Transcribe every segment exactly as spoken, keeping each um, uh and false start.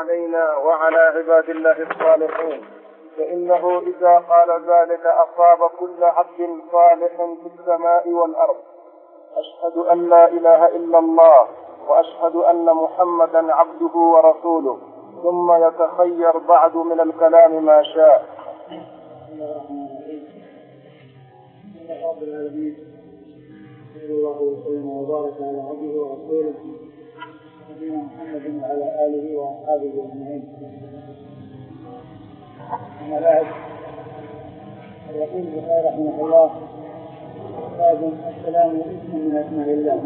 علينا وعلى عباد الله الصالحين، فإنه إذا قال ذلك أصاب كل عبد صالح في السماء والأرض. أشهد أن لا إله إلا الله وأشهد أن محمدا عبده ورسوله، ثم يتخير بعد من الكلام ما شاء. رب العالمين، صلى الله وسلم وبارك على عبده ورسوله نبينا محمد وعلى آله وأصحابه أجمعين. أما بعد، يقول البخاري رحمه الله: باب السلام اسم من أسماء الله.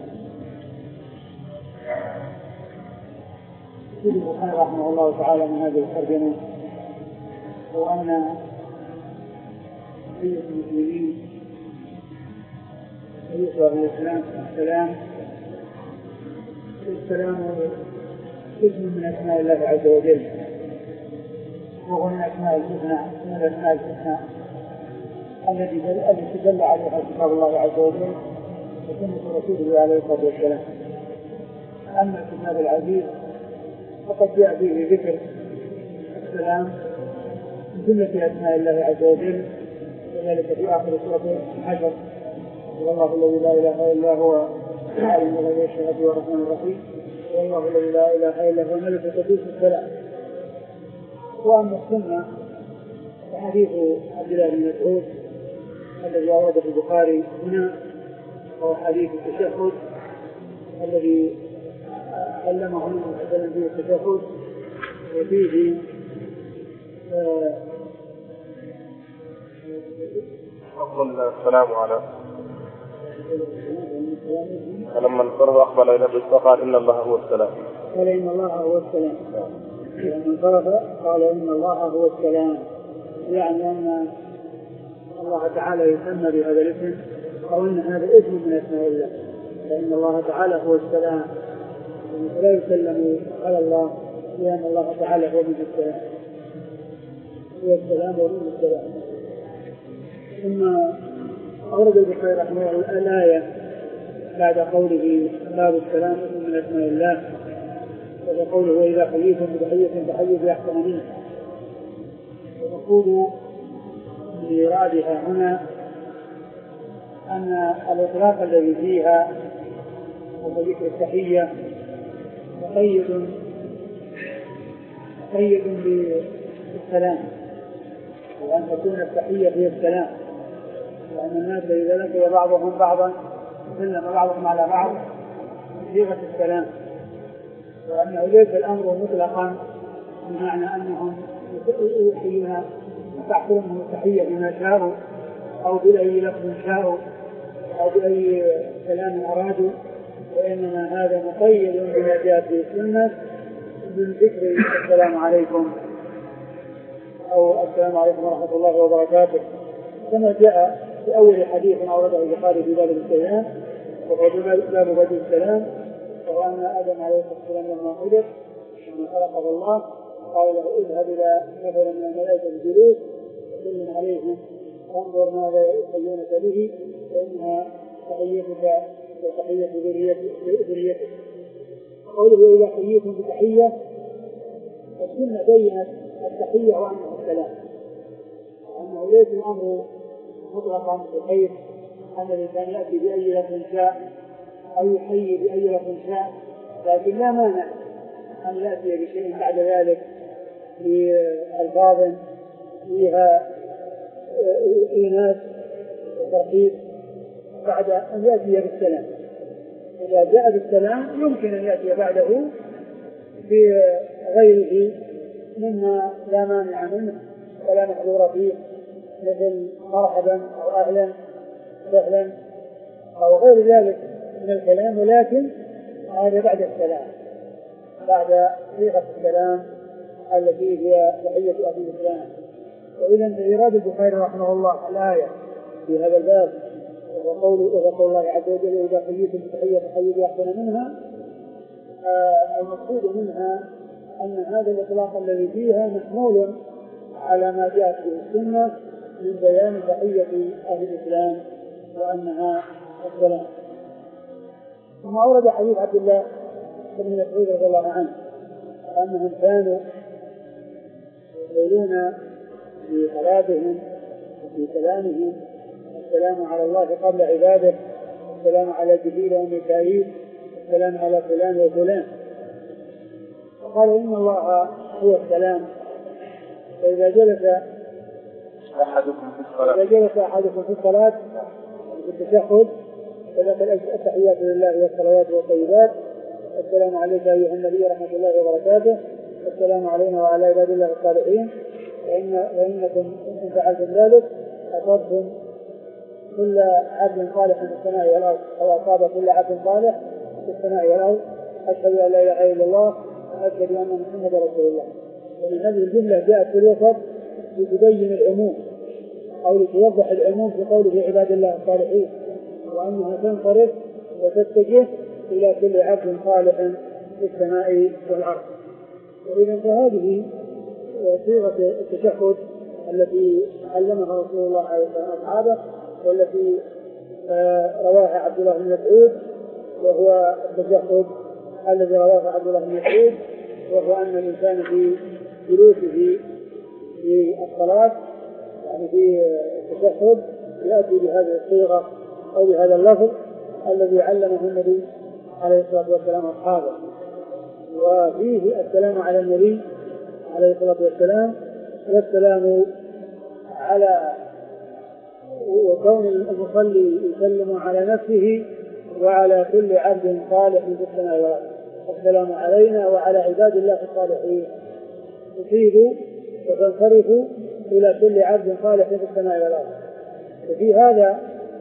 يقول البخاري رحمه الله تعالى من هذه الترجمة هو أن سيد المسلمين يطلب الإسلام السلام السلام اسم من أسماء الله عز وجل، وهو من أسماء الحسنى من الأسماء الحسنى التي دل عليها كتاب الله عز وجل وسنة رسوله عليه الصلاة والسلام. أما الكتاب العزيز فقد جاء فيه ذكر السلام من جملة أسماء الله عز وجل، وذلك في آخر سورة الحجر: والله الذي لا إله إلا هو عالم الغيب والشهادة والرحمن الرحيم، والله الذي لا إله إلا هو الملك القدوس السلام. وأما السنة فحديث عبد الله بن مسعود الذي أورده البخاري هنا هو حديث التشهد الذي علمه مثلا فيه التشهد، وفيه أفضل السلام على فلما انصرف أقبل إلى الرزق قال إن الله هو السلام. قال إن الله هو السلام. لما انصرف قال إن الله هو السلام، يعني أن الله تعالى يسمى بهذا الاسم، أو أن هذا اسم من أسماء الله، فإن الله تعالى هو السلام، فلا يسلم على الله لأن الله تعالى هو من السلام، هو السلام ومن السلام. ثم أورد البخاري رحمه الله الآية بعد قوله باب السلام من أسماء الله، وقوله وإذا حييتم بتحية فحيوا بأحسن منها. ويقول لإرادها هنا أن الإطلاق الذي فيها وهو ذكر التحية مقيد مقيد بالسلام، وأن تكون التحية هي السلام، لأن الناس إذا لقي بعضهم بعضا سلم بعضهم على بعض بصيغة السلام، وأنه ليس الأمر مطلقا بمعنى أنهم يحيون وتحصلهم التحية بما شاءوا أو بأي لفظ شاءوا أو بأي كلام أرادوا، وإنما هذا مقيد بما جاء في السنة من ذكر السلام عليكم أو السلام عليكم ورحمة الله وبركاته، كما جاء في أول حديث أورده البخاري في باب السلام وهو باب بدء السلام، وهو أن آدم عليه الصلاة والسلام لما خلق لما خلقه الله قال له اذهب إلى نفر من الملائكة الجلوس وسلم عليهم وانظر ماذا يحيونك به، فإنها تحيتك وتحية ذريتك. قوله إذا حييتم بتحية، السنة بينت التحية وأنه السلام، وأنه ليس الأمر مطلقا بحيث أن الإنسان يأتي بأي لفظ شاء أو يحيي بأي لفظ شاء، لكن لا مانع أن يأتي بشيء بعد ذلك بألفاظ فيها إيناس وترحيب بعد أن يأتي بالسلام. إذا جاء بالسلام يمكن أن يأتي بعده بغيره مما لا مانع منه ولا محظور فيه، مثل مرحبا أو أهلا سهلا أو غير ذلك من الكلام، ولكن هذا بعد السلام، بعد صيغة السلام التي هي تحية أهل الإسلام. وإذا إيراد البخاري رحمه الله الآية في هذا الباب وقول الله عز وجل إذا حييتم بتحية فحيوا بأحسن منها، آه المقصود منها أن هذا الإطلاق الذي فيها محمول على ما جاءت به السنة من بيان تحية أهل الإسلام وأنها السلام. ثم أورد حديث عبد الله بن مسعود رضي الله عنه أنهم كانوا يقولون في صلاتهم وفي كلامهم السلام على الله قبل عباده، السلام على جبريل وميكائيل، السلام على فلان وفلان. وقال إن الله هو السلام. فإذا جلس أحدكم في الصلاة إذا جلس أحدكم في الصلاة في التشهد فذكر التحيات لله والصلوات والطيبات، السلام عليك أيها النبي ورحمة الله وبركاته، السلام علينا وعلى عباد الله الصالحين، فإن فإنكم إن فعلتم ذلك أصبتم كل عبد صالح في السماء والأرض، أو أصاب كل عبد صالح في السماء والأرض. أشهد أن لا إله إلا الله وأشهد أن محمدا رسول الله. ومن هذه الجملة جاءت في الوسط لتبين العموم أو لتوضح العموم في قوله عباد الله الصالحين، وأنها تنصرف وتتجه إلى كل عبد صالح في السماء والأرض. وإذا فهذه صيغة التشهد التي علمها رسول الله عليه الصلاة والسلام أصحابه، والتي رواها عبد الله بن مسعود، وهو التشهد الذي رواه عبد الله بن مسعود، وهو أن الإنسان في جلوسه في الصلاة يعني في التشهد يأتي بهذه الصيغة أو بهذا اللفظ الذي علمه النبي عليه الصلاة والسلام أصحابه. وفيه السلام على النبي عليه الصلاة والسلام، والسلام على وكون المصلي يسلم على نفسه وعلى كل عبد صالح في السماء والأرض. السلام علينا وعلى عباد الله الصالحين تفيد وتنصرف إلى كل عبد صالح في السماء والأرض. وفي هذا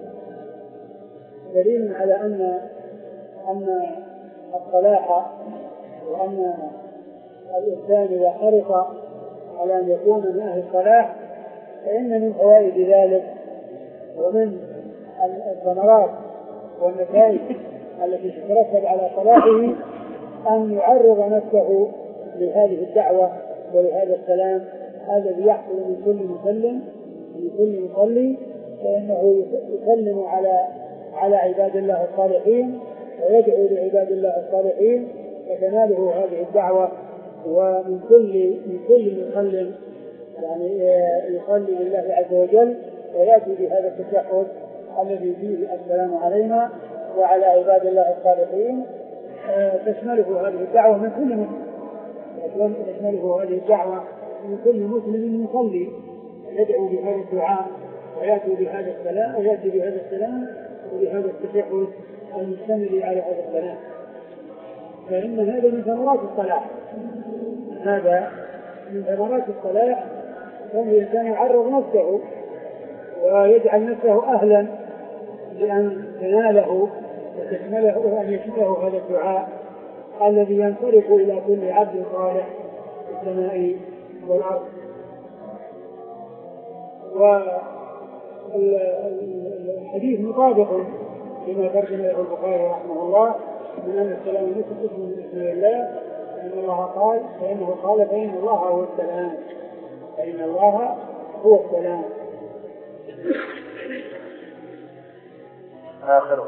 دليل على أن أن الصلاح وأن الإنسان إذا حرص على أن يكون من أهل الصلاح فإن من فوائد ذلك ومن الثمرات والنتائج التي تترتب على صلاحه أن يعرض نفسه لهذه الدعوة ولهذا السلام الذي يحصل من كل مسلم من كل مصلي، فإنه يسلم على على عباد الله الصالحين ويدعو لعباد الله الصالحين فتناله هذه الدعوة. ومن كل من كل مسلم يعني يصلي لله عز وجل ويأتي بهذا التشهد الذي فيه السلام علينا وعلى عباد الله الصالحين، تشمله هذه الدعوة من كل مسلم، تشمله هذه الدعوة من كل مسلم يصلي يدعو بهذا الدعاء ويأتي بهذا السلام ويأتي بهذا السلام وبهذا التشهد المشتمل على هذا السلام. فإن هذا من ثمرات الصلاح، هذا من ثمرات الصلاح، كون الإنسان يعرض نفسه ويجعل نفسه أهلا لأن تناله وتشمله وأن يشمله هذا الدعاء الذي ينصرف إلى كل عبد صالح في السماء والأرض. والحديث مطابق لما ترجمه البخاري رحمه الله من أن السلام اسم من اسم الله، فإن الله قال فإنه قال فإن الله هو السلام، فإن الله هو السلام. آخره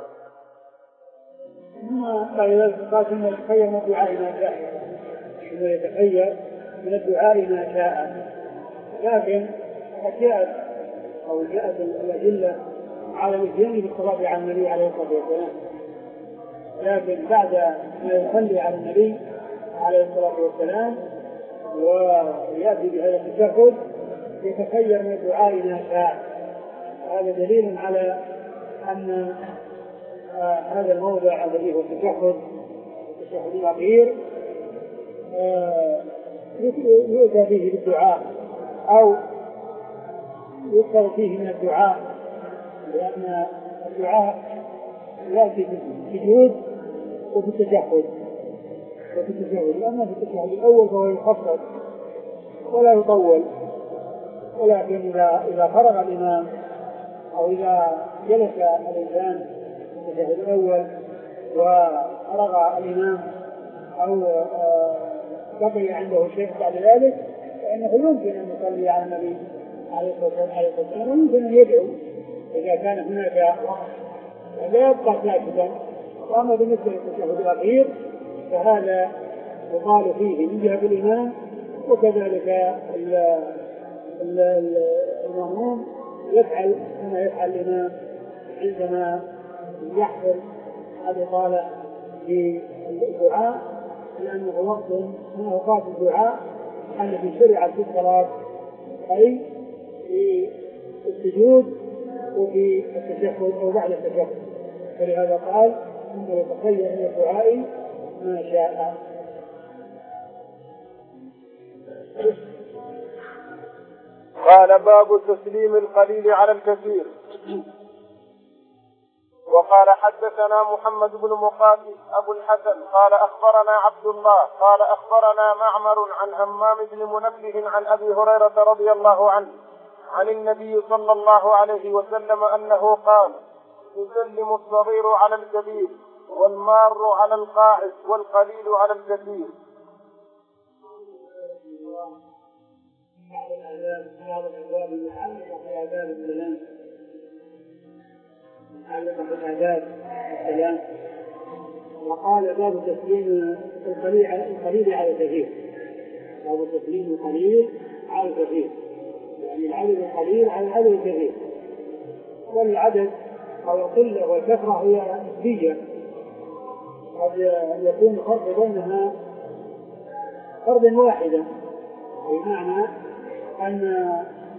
ثم بعد ذلك قال ثم يتخير من الدعاء ما شاء، ثم يتخير من الدعاء ما شاء. لكن جاءت أو جاءت الأدلة على الإتيان بالصلاة على النبي عليه الصلاة والسلام، لكن بعد ما يصلي على النبي عليه الصلاة والسلام ويأتي بهذا التشهد يتخير من الدعاء ما شاء. هذا دليل على أن آه هذا الموضع الذي هو التشهد التشهد الأخير آه يؤتى فيه بالدعاء أو يكثر فيه من الدعاء، لأن الدعاء يأتي في السجود وفي التشهد وفي التشهد أما في التشهد الأول فهو يخفف ولا يطول، ولكن إذا إذا فرغ الإمام أو إذا جلس الإنسان في التشهد الأول وفرغ الإمام أو بقي عنده شيء بعد ذلك فإنه يمكن أن يصلي على النبي عليه الصلاة والسلام ويمكن أن يدعو إذا كان هناك لا يبقى ساكتا. وأما بالنسبة للتشهد الأخير فهذا يقال فيه من جهة الإمام، وكذلك المأموم يفعل كما يفعل الإمام عندما يحصل الإطالة في الدعاء، لأنه وقت من أوقات الدعاء التي شرعت في الصلاة، أي في السجود وفي التشهد أو بعد التشهد. فلهذا قال إنه يتخير من الدعاء ما شاء. قال باب تسليم القليل على الكثير. وقال حدثنا محمد بن مقاتل أبو الحسن قال أخبرنا عبد الله قال أخبرنا معمر عن همام بن منبه عن أبي هريرة رضي الله عنه عن النبي صلى الله عليه وسلم أنه قال يسلم الصغير على الكبير والمار على القاعد والقليل على الكثير. بعض الأبواب المتعلقة بآداب السلام متعلقة بآداب السلام. وقال باب تسليم القليل على الكثير، باب تسليم القليل على الكثير، يعني العدد القليل على العدد الكثير. والعدد أو القلة والكثرة هي نسبية، قد يكون الفرق بينها فرد واحدة، بمعنى أن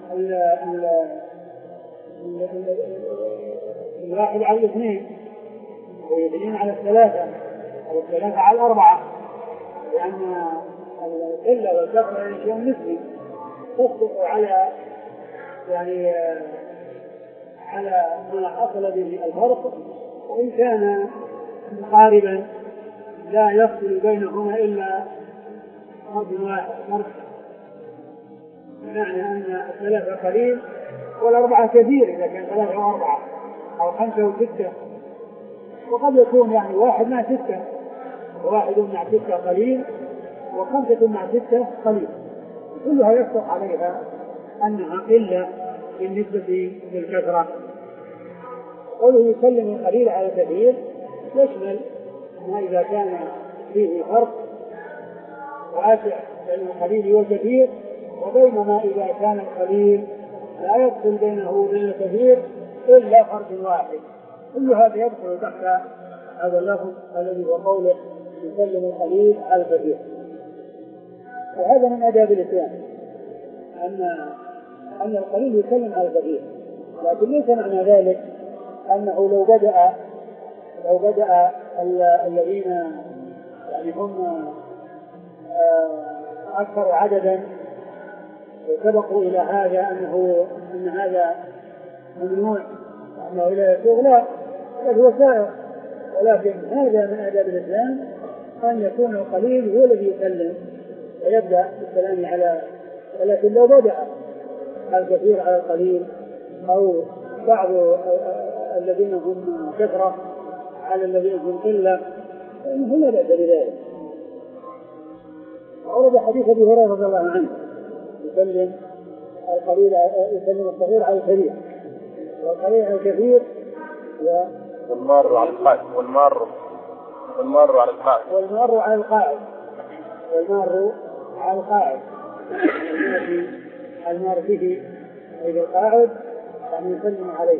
الواحد على الاثنين والاثنين على الثلاثة أو الثلاثة على الأربعة، لأن القلة والكثرة شيء نسبي تصدق على يعني على ما حصل به الفرق، وإن كان مقاربا لا يفصل بينهما إلا فرد واحد فرد، بمعنى أن الثلاثة قليل والأربعة كثير إذا كان ثلاثة وأربعة أو خمسة وستة، وقد يكون يعني واحد مع ستة، واحد مع ستة قليل وخمسة مع ستة قليل، كلها يصدق عليها أنها قلة بالنسبة للكثرة. قوله يسلم القليل على الكثير يشمل ما إذا كان فيه فرق واسع بين القليل والكثير، وبينما إذا كان القليل لا يدخل بينه وبين الكثير إلا فرد واحد، كل هذا يدخل تحت هذا اللفظ الذي هو قوله يسلم القليل على الكثير. وهذا من آداب الإسلام أن أن القليل يسلم على الكثير، لكن ليس معنى ذلك أنه لو بدأ لو بدأ الذين يعني هم أكثر عددا وسبقوا إلى هذا أنه أن هذا ممنوع وأنه لا يسوغ، لا، بل هو سائر، ولكن هذا من آداب الإسلام أن يكون القليل هو الذي يسلم ويبدأ بالسلام على، ولكن لو بدأ الكثير على القليل أو بعض الذين هم كثرة على الذين هم قلة فإنه لا بأس بذلك. ورد حديث أبي هريرة رضي الله عنه يسلم القليل يسلم الصغير على الكبير والقليل على الكثير والمار على القاعد والمار والمار على القاعد والمار على القاعد والمار على القاعد المار به إلى القاعد يعني يسلم عليه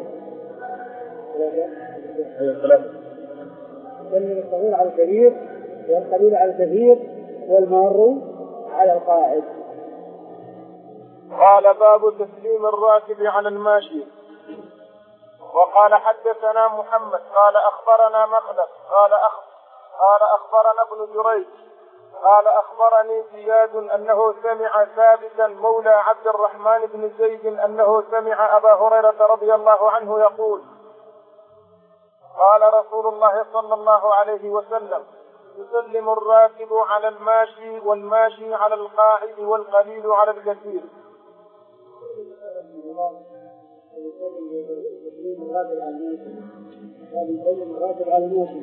ثلاثة يسلم الصغير على الكبير والقليل على الكثير والمار على القاعد. قال باب تسليم الراكب على الماشي. وقال حدثنا محمد قال أخبرنا مخلد قال أخ قال أخبرنا ابن جريج قال أخبرني زياد أنه سمع ثابتا مولى عبد الرحمن بن زيد أنه سمع أبا هريرة رضي الله عنه يقول قال رسول الله صلى الله عليه وسلم يسلم الراكب على الماشي والماشي على القاعد والقليل على الكثير. الراكب على الماشي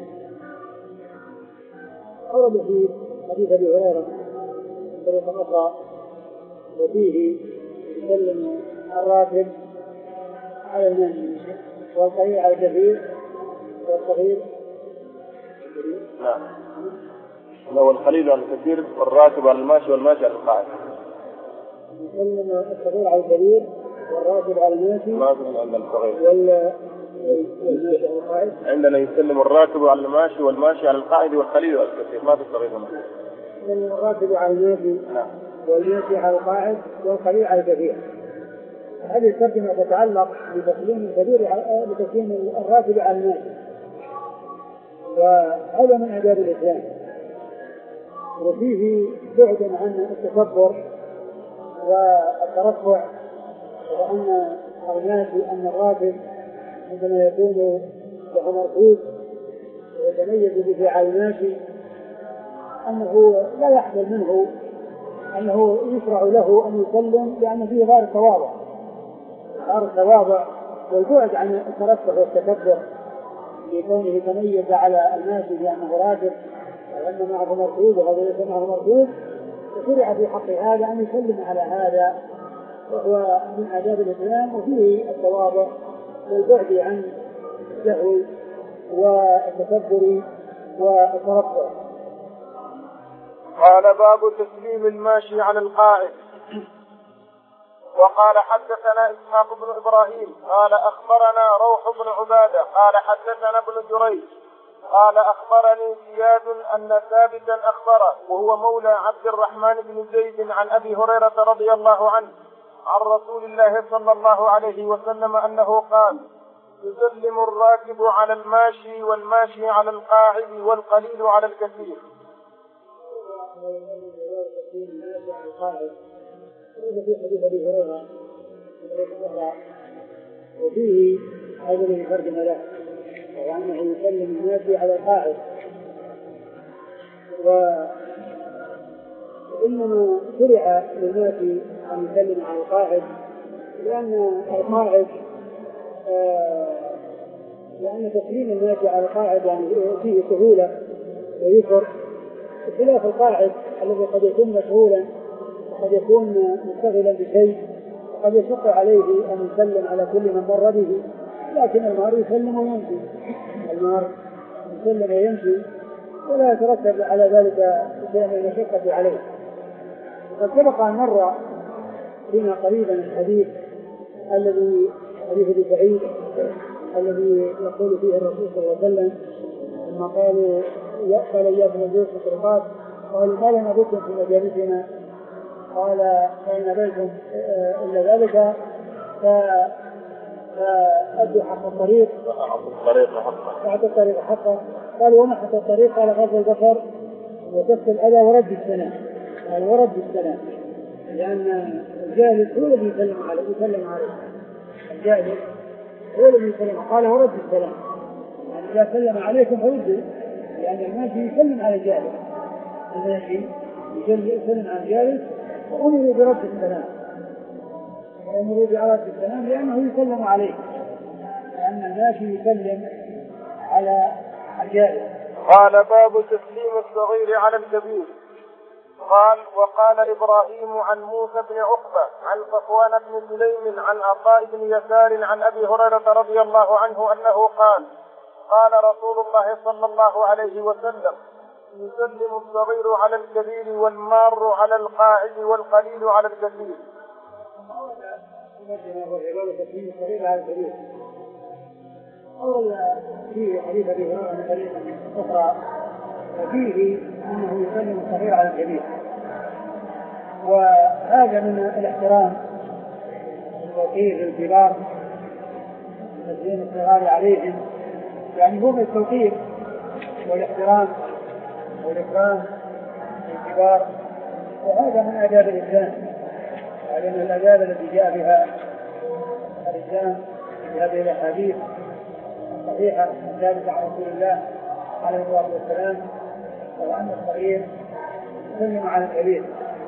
ورد في حديث أبي هريرة طريقة أخرى وفيه يسلم الراكب على الماشي والقليل على الكثير والصغير. نعم لو القليل على الكثير والراكب على الماشي والماشي على القاعد. يسلم الصغير على الكبير والراكب على الماشي. ما في عندنا الصغير. ولا والماشي على القاعد. عندنا يسلم الراكب على الماشي والماشي على القاعد والقليل على الكثير، ما في الصغير هنا. يسلم الراكب على الماشي. نعم. والماشي على القاعد والقليل على الكثير. هذه الترجمة تتعلق بتسليم الكبير بتسليم الراكب على الماشي. وهذا من آداب الإسلام، وفيه بعد عن التكبر والترفع، وأن الماشي أن الراكب عندما يكون له مركوب ويتميز به على الماشي أنه لا يحصل منه أنه يشرع له أن يسلم، لأن فيه غير التواضع غير التواضع والبعد عن الترفع والتكبر لكونه تميز على الماشي بأنه راكب وأن معه مركوب وهذا ليس معه مركوب، فشرع في حق هذا أن يسلم على هذا، وهو من آداب الإسلام وفيه التواضع والبعد عن الجهل والتكبر والترفع. قال باب تسليم الماشي على القاعد. وقال حدثنا إسحاق بن إبراهيم قال أخبرنا روح بن عبادة قال حدثنا ابن جريج قال أخبرني زياد أن ثابتا أخبره وهو مولى عبد الرحمن بن زيد عن أبي هريرة رضي الله عنه عن رسول الله صلى الله عليه وسلم أنه قال: يسلم الراكب على الماشي والماشي على القاعد والقليل على الكثير. وفيه هذا الذي ترجم له، وأنه يسلم الماشي على القاعد. وإنما شرع للماشي أن يسلم على القاعد لأن القاعد آه لأن تسليم الماشي على القاعد يعني فيه سهولة ويسر، بخلاف القاعد الذي قد يكون مشغولا وقد يكون مشتغلا بشيء وقد يشق عليه أن يسلم على كل من مر به، لكن المار يسلم ويمشي المار يسلم ويمشي ولا يترتب على ذلك شيء من المشقة عليه. وقد سبق أن مر بنا قريبا الحديث الذي حديث ابي سعيد الذي يقول فيه الرسول صلى الله عليه وسلم لما قالوا يأكل إياكم الجوع في الطرقات قالوا ما لنا بكم في مجالسنا، قال فإن بيتم إلا ذلك فأدوا حق الطريق فأعطوا الطريق حقه. قالوا وما حق الطريق؟ قال غض البصر وكف الأذى ورد السلام. قال ورد السلام لأن الجاهل هو الذي يسلم عليه يسلم عليه الجاهل هو الذي يسلم. قال ورد السلام يعني إذا سلم عليكم فردوا، لأن الماشي يسلم على الجاهل، الماشي يسلم على الجاهل وأمروا برد السلام وأمروا برد السلام لأنه يسلم عليه، لأن الماشي يسلم على الجاهل. قال باب تسليم الصغير على الكبير. قال وقال إبراهيم عن موسى بن عقبة عن صفوان بن سليم عن عطاء بن يسار عن أبي هريرة رضي الله عنه أنه قال: قال رسول الله صلى الله عليه وسلم: يسلم الصغير على الكبير والمار على القاعد والقليل على الكثير. أولا في حديث أبي هريرة من طريقة أخرى فيه أنه يسلم الصغير على الكبير، وهذا من الاحترام والتوقير للكبار تسليم الصغار عليهم، يعني هو من التوقير والاحترام والإكرام للكبار، وهذا من آداب الإسلام، هذا من الآداب التي جاء بها الإسلام في هذه الأحاديث الصحيحة الثابتة عن رسول الله عليه الصلاة والسلام، وأن الصغير يسلم على الكبير.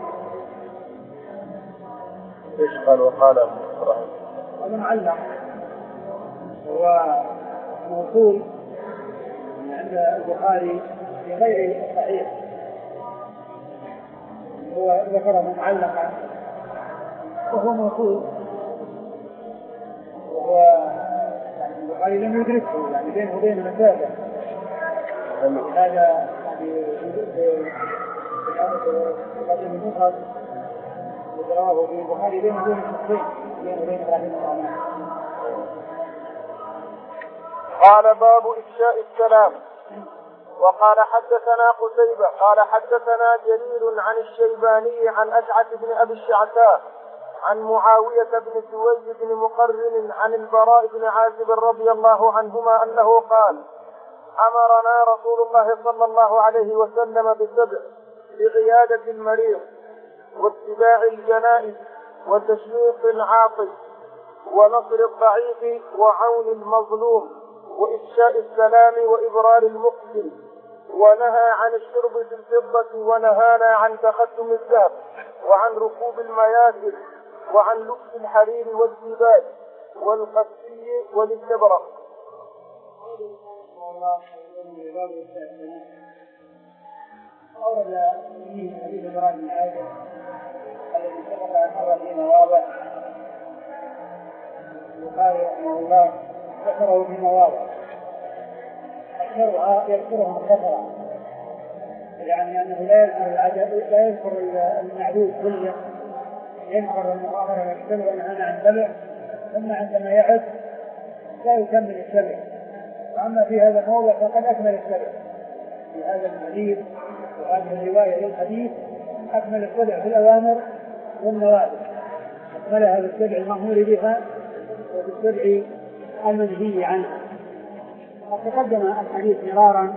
ايش قال وقال إبراهيم؟ هذا معلق هو موصول عند البخاري في غير الصحيح، هو ذكره معلقا وهو موصول، وهو يعني البخاري لم يدركه، يعني بينه وبين مسافة، هذا رواه في البخاري بين دون الشخصين بين وبين ابراهيم الرحمن. قال باب إفشاء السلام. وقال حدثنا قتيبة قال حدثنا جرير عن الشيباني عن أشعث بن أبي الشعثاء عن معاوية بن سويد بن مقرن عن البراء بن عازب رضي الله عنهما أنه قال: أمرنا رسول الله صلى الله عليه وسلم بسبع: بعيادة المريض، واتباع الجنائز، وتشويق العاطف، ونصر الضعيف، وعون المظلوم، وإفشاء السلام، وإبرار المقسم. ونهى عن الشرب في الفضة، ونهانا عن تختم الذهب، وعن ركوب المياسر، وعن لبس الحرير والديباج والقسي والاستبرق. أورد فيه حديث البراء بن عازب الذي سبق أن مر في مواضع، البخاري رحمه الله ذكره في مواضع أكثرها يذكرها مختصرا، يعني أنه لا يذكر العدد، لا يذكر المعدود كله، يذكر المؤامرة والسبع والنهي عن السبع، ثم عندما يعد لا يكمل السبع. وأما في هذا الموضع فقد أكمل السبع في هذا الحديث وهذه الرواية للحديث، أكمل السبع في الأوامر والنواهي، أكمل هذا السبع المأمور بها وبالسبع المنهي عنها. وتقدم الحديث مرارا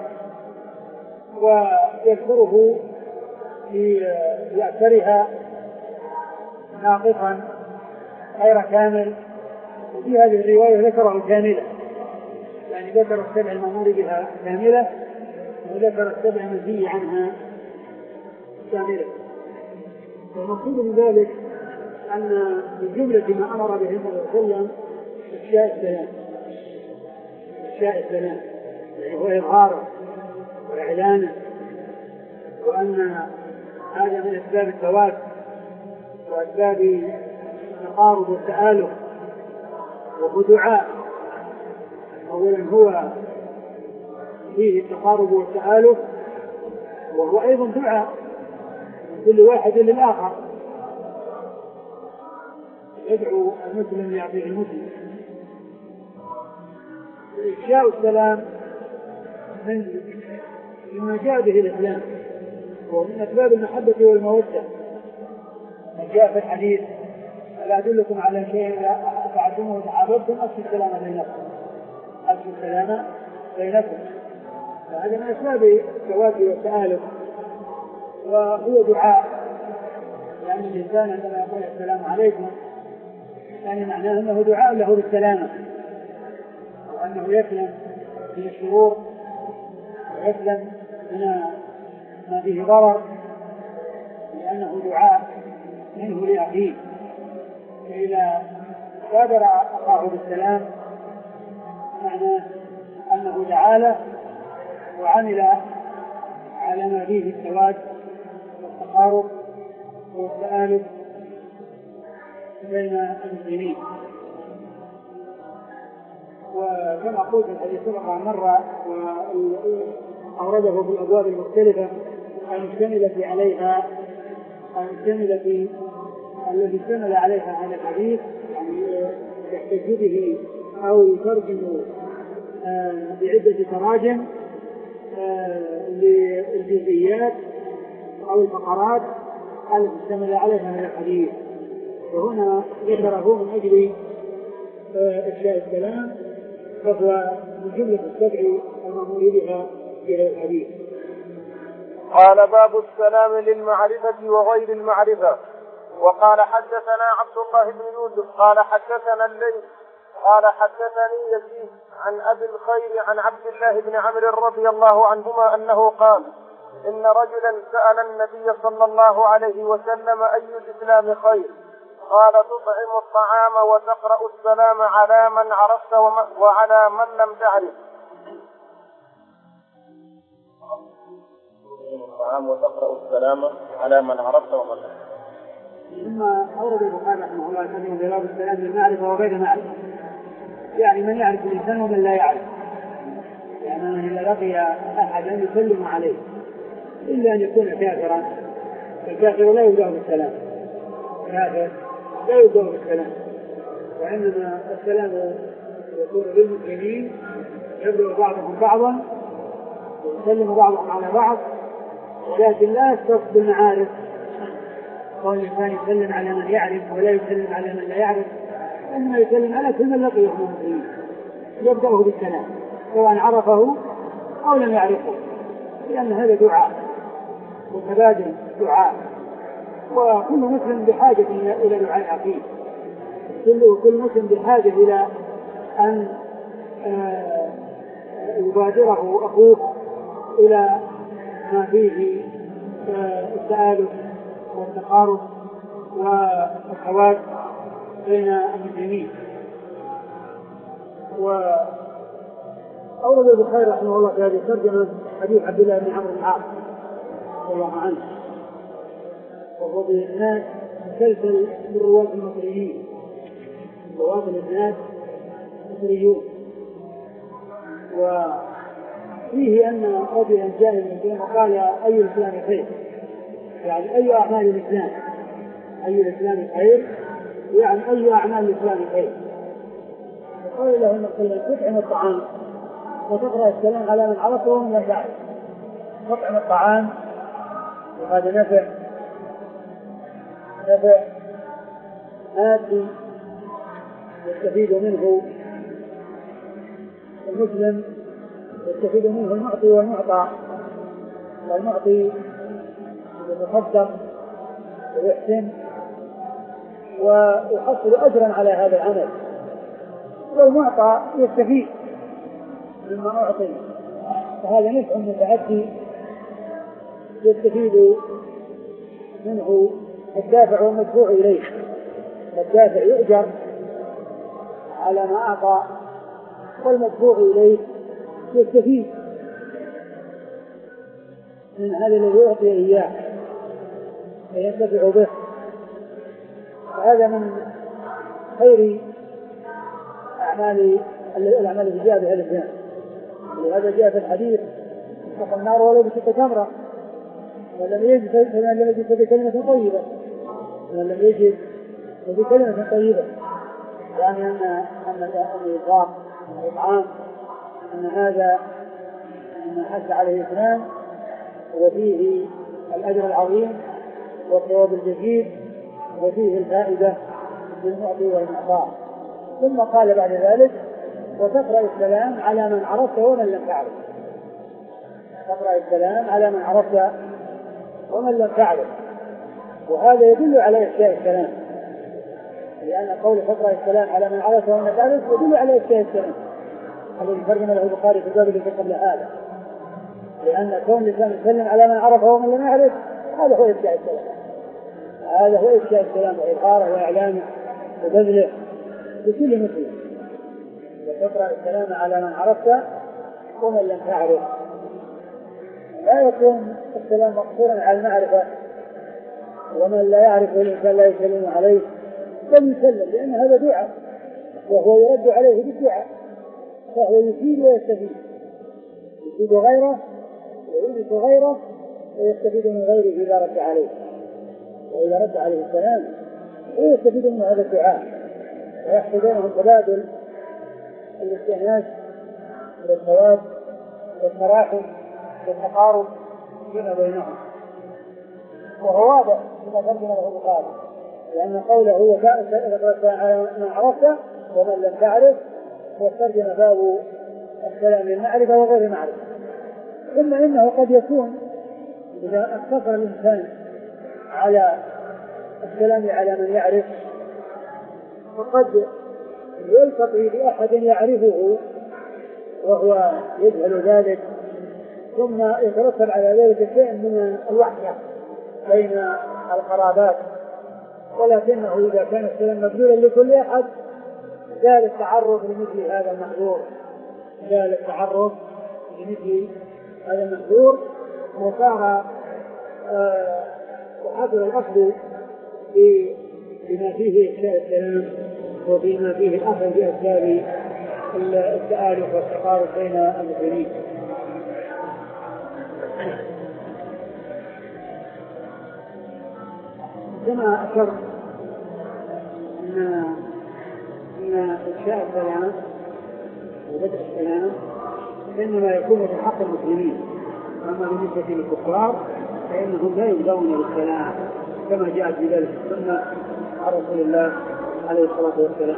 ويذكره في أكثرها ناقصا غير كامل، وفي هذه الرواية ذكره كاملة، يعني ذكر السبع المأمور بها كاملة وذكر السبع المنهي عنها كاملة. والمقصود من ذلك أن من جملة ما أمر به النبي صلى الله عليه وسلم إفشاء السلام، إفشاء السلام يعني هو إظهاره وإعلانه، وأن هذا من أسباب التواد وأسباب التقارب والتآلف، وهو دعاء. أولا هو فيه التقارب والتآلف، وهو أيضا دعاء من كل واحد للآخر، يدعو المسلم يعطيه المسلم. إفشاء السلام من مما جاء به الإسلام، ومن أسباب المحبة والمودة. ما جاء في الحديث: ألا أدلكم على شيء إذا فعلتموه وتحاببتم أفشوا السلام بينكم، أفشوا السلام بينكم. فهذا من أسباب التواد والتآلف، وهو دعاء، لأن يعني الإنسان عندما يقول السلام عليكم يعني معناه أنه دعاء له بالسلامة، وأنه يسلم من الشرور ويسلم من ما فيه ضرر، لأنه دعاء منه لأخيه. فإذا بادر أخاه بالسلام معناه أنه دعا له وعمل على ما فيه التواد والتقارب والتآلف بين المسلمين. وكما قلت الحديث سبق مرة وأورده في الأبواب المختلفة المشتملة عليها المشتملة الذي اشتمل عليها هذا الحديث، يعني يحتج به أو يترجم بعدة تراجم للجزئيات أو الفقرات التي اشتمل عليها هذا الحديث. وهنا ذكره من أجل إفشاء السلام، فهو من جملة السبع المأمور بها في هذا الحديث. قال: باب السلام للمعرفة وغير المعرفة. وقال: حدثنا عبد الله بن يوسف قال حدثنا الليث قال حدثني يزيد عن أبي الخير عن عبد الله بن عمرو رضي الله عنهما أنه قال: إن رجلا سأل النبي صلى الله عليه وسلم: أي الإسلام خير؟ قال: تطعم الطعام وتقرأ السلام على من عرفت وعلى من لم تعرف. الطعام وتقرأ السلام على من عرفت ومن لم تعرف. ثم أورد البخاري رحمه الله تعالى في باب السلام للمعرفة وغير معرفة، يعني من يعرف الإنسان ومن لا يعرف، يعني إذا لقي أحدا يسلم عليه إلا أن يكون كافرا، الكافر لا يبدأ بالسلام، الكافر لا يبدأ بالسلام، وإنما السلام يكون للمسلمين، يبدأ بعضهم بعضا ويسلم بعضهم على بعض، ولكن لا يختص بالمعارف، قول الإنسان يسلم على من يعرف ولا يسلم على من لا يعرف، إنما يسلم على كل من لقيه من المسلمين، يبدأه بالسلام سواء عرفه أو لم يعرفه، لأن هذا دعاء وتبادل دعاء، وكل مسلم بحاجة إلى دعاء أخيه، كل مسلم بحاجة إلى أن يبادره أخوه إلى ما فيه التآلف والتقارب والحواد بين المسلمين. وأورد البخاري رحمه الله في هذه الترجمة حديث عبد الله بن عمرو بن العاص رضي الله عنه، وهو بالإسناد مسلسل من رواة المصريين، رواة الإسناد مصريون، وفيه أن رجلا جاء من الإسلام وقال أي الإسلام خير، يعني أي أعمال الإسلام، أي الإسلام خير، يعني أي أعمال الإسلام خير. فقال له النبي صلى الله عليه وسلم تطعم الطعام وتقرأ السلام على من عرفه ومن لم يعرف. تطعم الطعام وهذا نفع نفع مادي يستفيد منه المسلم، يستفيد منه المعطي والمعطى، والمعطي يتصدق ويحسن ويحصل أجرا على هذا العمل، والمعطى يستفيد مما أعطي، فهذا نفع متعدي يستفيد منه الدافع والمدفوع إليه. الدافع يؤجر على ما أعطى، والمدفوع إليه يستفيد من هذا الذي يعطي إياه فينتفع به. هذا من خير أعمال الأعمال التي جاء بها الإسلام، ولهذا جاء في الحديث اتقوا النار ولو بشق تمرة، ولم يجد فمن لم يجد بكلمة طيبة، ومن لم يجد بكلمة طيبة، يعني أن أن الإطعام الإطعام أن هذا ما حث عليه الإسلام وفيه الأجر العظيم والثواب الجزيل وفيه الفائدة للمعطي والمعطاء. ثم قال بعد ذلك وتقرأ السلام على من عرفت ومن لم تعرف. تقرأ السلام على من عرفت ومن لم تعرف، وهذا يدل على إفشاء السلام، لأن قول تقرأ السلام على من عرفت ومن لم تعرف يدل على إفشاء السلام الذي ترجم له البخاري في الباب الذي قبل هذا، لأن كون الإنسان يسلم على من عرفه ومن لم يعرف هذا هو إفشاء السلام، هذا هو إفشاء السلام وإظهاره وإعلانه وبذله لكل مسلم. وتقرأ السلام على من عرفت ومن لم تعرف، لا يكون السلام مقصورا على المعرفة، ومن لا يعرف الإنسان لا يسلم عليه بل يسلم، لأن هذا دعاء وهو يرد عليه بالدعاء، فهو يفيد ويستفيد، يفيد غيره ويورث غيره ويستفيد من غيره إذا رد عليه، وإذا رد عليه السلام ويستفيد من هذا الدعاء، ويحصل بينهم تبادل الاستئناس والثواب والتراحم والتقارب فيما بينهم. وهو واضح فيما ترجم له البخاري، لأن قوله هو على من عرفت ومن لم تعرف، والترجمة باب السلام للمعرفة وغير معرفة. ثم إنه قد يكون إذا اقتصر الإنسان على السلام على من يعرف وقد يلتقي بأحد يعرفه وهو يجهل ذلك، ثم يترتب على ذلك شيء من الوحدة بين القرابات، ولكنه إذا كان السلام مبذولا لكل أحد زال التعرض لمثل هذا المحظور، زال التعرض لمثل هذا المحظور، وصار وحصل الأخذ بما فيه إفشاء السلام وفيما فيه الأخذ بأسباب التآلف والتقارب بين المسلمين. كما أشرت أن أن إنشاء السلام وبدء السلام إنما يكون في حق المسلمين، أما بالنسبة للكفار فإنهم لا يبدأون بالسلام كما جاء في ذلك السنة عن رسول الله عليه الصلاة والسلام.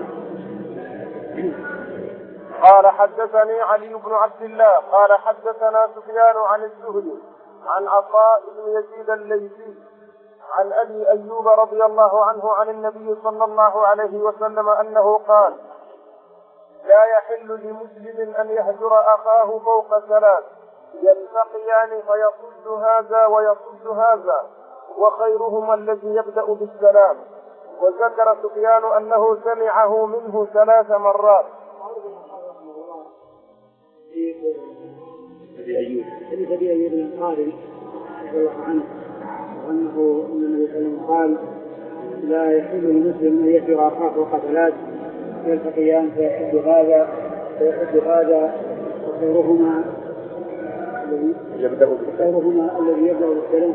قال حدثني علي بن عبد الله قال حدثنا سفيان عن الزهري عن عطاء بن يزيد الليثي عن أبي أيوب رضي الله عنه عن النبي صلى الله عليه وسلم أنه قال: لا يحل لمسلم أن يهجر أخاه فوق ثلاث يلتقيان فيصد هذا ويصد هذا وخيرهما الذي يبدأ بالسلام. وذكر سفيان أنه سمعه منه ثلاث مرات. أبي أيوب حديث أبي أيوب الأنصاري رضي الله عنه وأنه أن النبي صلى الله عليه وسلم قال: لا يحل لمسلم أن يهجر أخاه فوق ثلاث يلتقيان فيحد هذا فيحد هذا وخيرهما الذي يبدأ خيرهما الذي يبدأ بالسلام.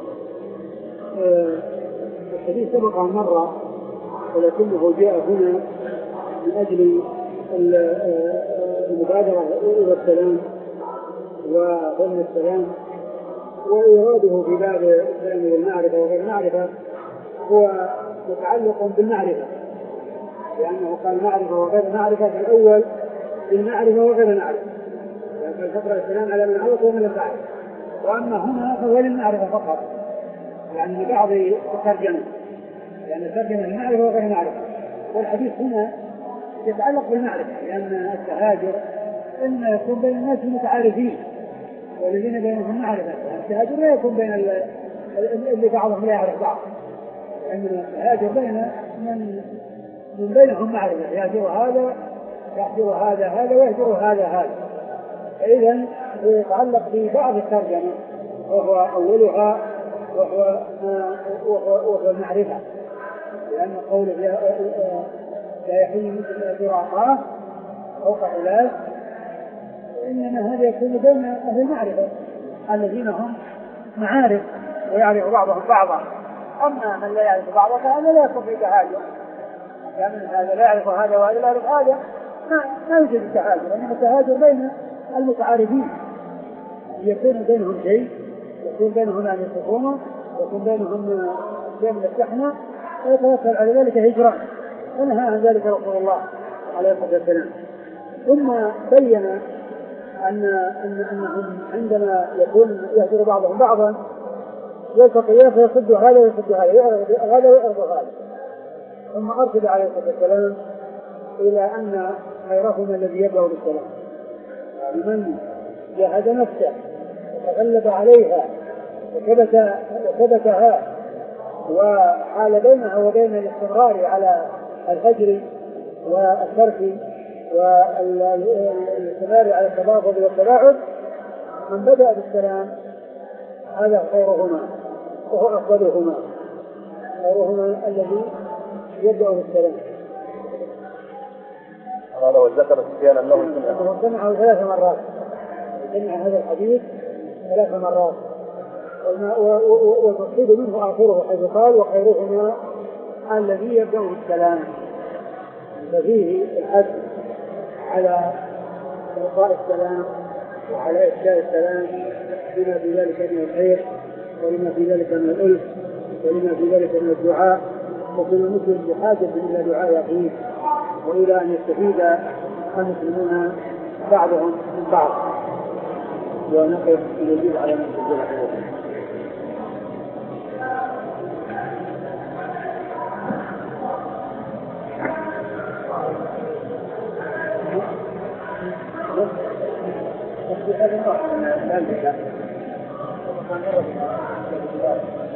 الحديث سبق مرة ولكنه جاء هنا من أجل المبادرة إلى السلام وظن السلام، وإراده في باب السلام والمعرفة وغير المعرفة هو متعلق بالمعرفة، لأنه قال معرفة وغير معرفة في الأول بالمعرفة وغير المعرفة، يعني فقرأ السلام على من عرف ومن لم يعرف. وأما هنا فهو للمعرفة فقط، يعني لبعض الترجمة، يعني الترجمة المعرفة وغير المعرفة. والحديث هنا يتعلق بالمعرفة، لأن التهاجر إما يكون بين الناس المتعارفين والذين بينهم معرفة، التهاجر لا يكون بين اللي بعضهم لا يعرف بعض، لأن التهاجر بين من من بينهم معرفة، يهجر هذا يهجر هذا هذا ويهجر هذا هذا. فإذا يتعلق ببعض الترجمة وهو أولها وهو وهو المعرفة، لأن قوله لا يحل مثل يهجر أخاه فوق ثلاث، إنما هذا يكون بين أهل المعرفة الذين هم معارف ويعرف بعضهم بعضا. أما من لا يعرف بعضه فهذا لا يكون في تهاجر، لأن هذا لا يعرف هذا وهذا لا يعرف هذا، ما ما يوجد التهاجر. إنما التهاجر بين المتعارفين يكون بينهم شيء، يكون بينهم أن يصفونه، يكون بينهم شيء من الشحنة، ويتوكل على ذلك هجرا، ونهى عن ذلك رسول الله عليه الصلاة والسلام. ثم بين أن أن أنهم عندما يكون يهجر بعضهم بعضا يلتقيان فيصد هذا ويصد هذا هذا ويعرض هذا. ثم أرشد عليه الصلاة والسلام إلى أن خيرهما الذي يبدأ بالسلام، لمن جاهد نفسه وتغلب عليها وثبت وثبتها وحال بينها وبين الاستمرار على الهجر والترك والاستمرار على التباغض والتباعد، من بدأ بالسلام هذا خيرهما وهو أفضلهما، خيرهما الذي يبدأ بالسلام. قال وذكر سفيان أنه سمعه ثلاث مرات، سمع هذا الحديث ثلاث مرات، والمقصود منه آخره حيث قال وخيرهما الذي يبدأ بالسلام، ففيه الحث على إلقاء السلام وعلى إفشاء السلام بما في ذلك من الخير ولما في ذلك من الألف ولما في ذلك من الدعاء. وكل مسلم بحاجة إلى دعاء يقين وإلى أن يستفيد المسلمون بعضهم من بعض. ونقف نجيب على من تجيب هذا النوع من